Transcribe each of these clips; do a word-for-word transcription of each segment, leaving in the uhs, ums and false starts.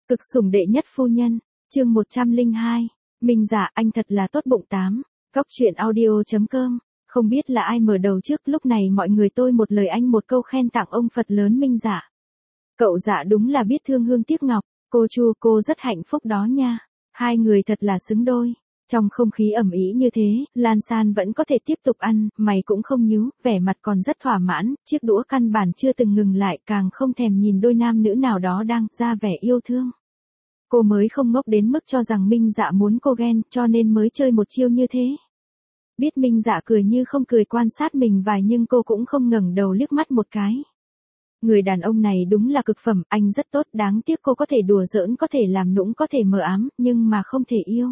Cực sủng đệ nhất phu nhân, chương một trăm lẻ hai. Minh Dạ, anh thật là tốt bụng tám. Góc truyện audio chấm com. Không biết là ai mở đầu trước, lúc này mọi người tôi một lời anh một câu khen tặng ông Phật lớn Minh Dạ. Cậu Dạ đúng là biết thương hương tiếc ngọc, cô Chu cô rất hạnh phúc đó nha. Hai người thật là xứng đôi. Trong không khí ẩm ý như thế, Lan San vẫn có thể tiếp tục ăn, mày cũng không nhíu, vẻ mặt còn rất thỏa mãn, chiếc đũa căn bản chưa từng ngừng lại, càng không thèm nhìn đôi nam nữ nào đó đang ra vẻ yêu thương. Cô mới không ngốc đến mức cho rằng Minh Dạ muốn cô ghen, cho nên mới chơi một chiêu như thế. Biết Minh Dạ cười như không cười quan sát mình vài nhưng cô cũng không ngẩng đầu liếc mắt một cái. Người đàn ông này đúng là cực phẩm, anh rất tốt, đáng tiếc cô có thể đùa giỡn, có thể làm nũng, có thể mờ ám, nhưng mà không thể yêu.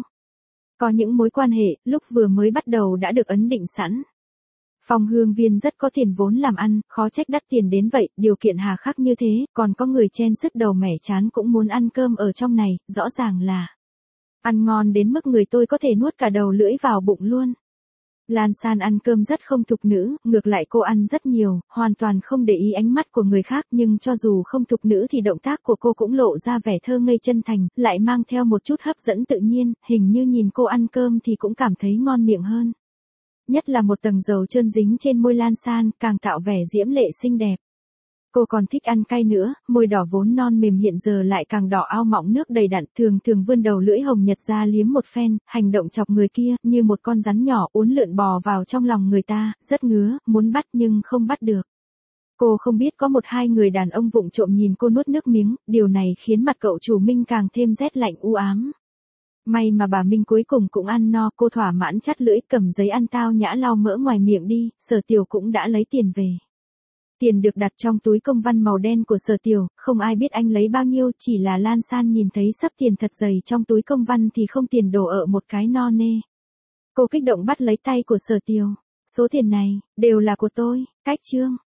Có những mối quan hệ, lúc vừa mới bắt đầu đã được ấn định sẵn. Phong Hương Viên rất có tiền vốn làm ăn, khó trách đắt tiền đến vậy, điều kiện hà khắc như thế, còn có người chen sức đầu mẻ chán cũng muốn ăn cơm ở trong này, rõ ràng là ăn ngon đến mức người tôi có thể nuốt cả đầu lưỡi vào bụng luôn. Lan San ăn cơm rất không thục nữ, ngược lại cô ăn rất nhiều, hoàn toàn không để ý ánh mắt của người khác, nhưng cho dù không thục nữ thì động tác của cô cũng lộ ra vẻ thơ ngây chân thành, lại mang theo một chút hấp dẫn tự nhiên, hình như nhìn cô ăn cơm thì cũng cảm thấy ngon miệng hơn. Nhất là một tầng dầu trơn dính trên môi Lan San, càng tạo vẻ diễm lệ xinh đẹp. Cô còn thích ăn cay nữa, môi đỏ vốn non mềm hiện giờ lại càng đỏ ao mọng nước đầy đặn, thường thường vươn đầu lưỡi hồng nhật ra liếm một phen, hành động chọc người kia, như một con rắn nhỏ uốn lượn bò vào trong lòng người ta, rất ngứa, muốn bắt nhưng không bắt được. Cô không biết có một hai người đàn ông vụng trộm nhìn cô nuốt nước miếng, điều này khiến mặt cậu chủ Minh càng thêm rét lạnh u ám. May mà bà Minh cuối cùng cũng ăn no, cô thỏa mãn chắt lưỡi, cầm giấy ăn tao nhã lau mỡ ngoài miệng đi, Sở Tiểu cũng đã lấy tiền về. Tiền được đặt trong túi công văn màu đen của Sở Tiểu, không ai biết anh lấy bao nhiêu, chỉ là Lan San nhìn thấy sắp tiền thật dày trong túi công văn thì không tiền đổ ở một cái no nê. Cô kích động bắt lấy tay của Sở Tiểu. Số tiền này, đều là của tôi, cách chương.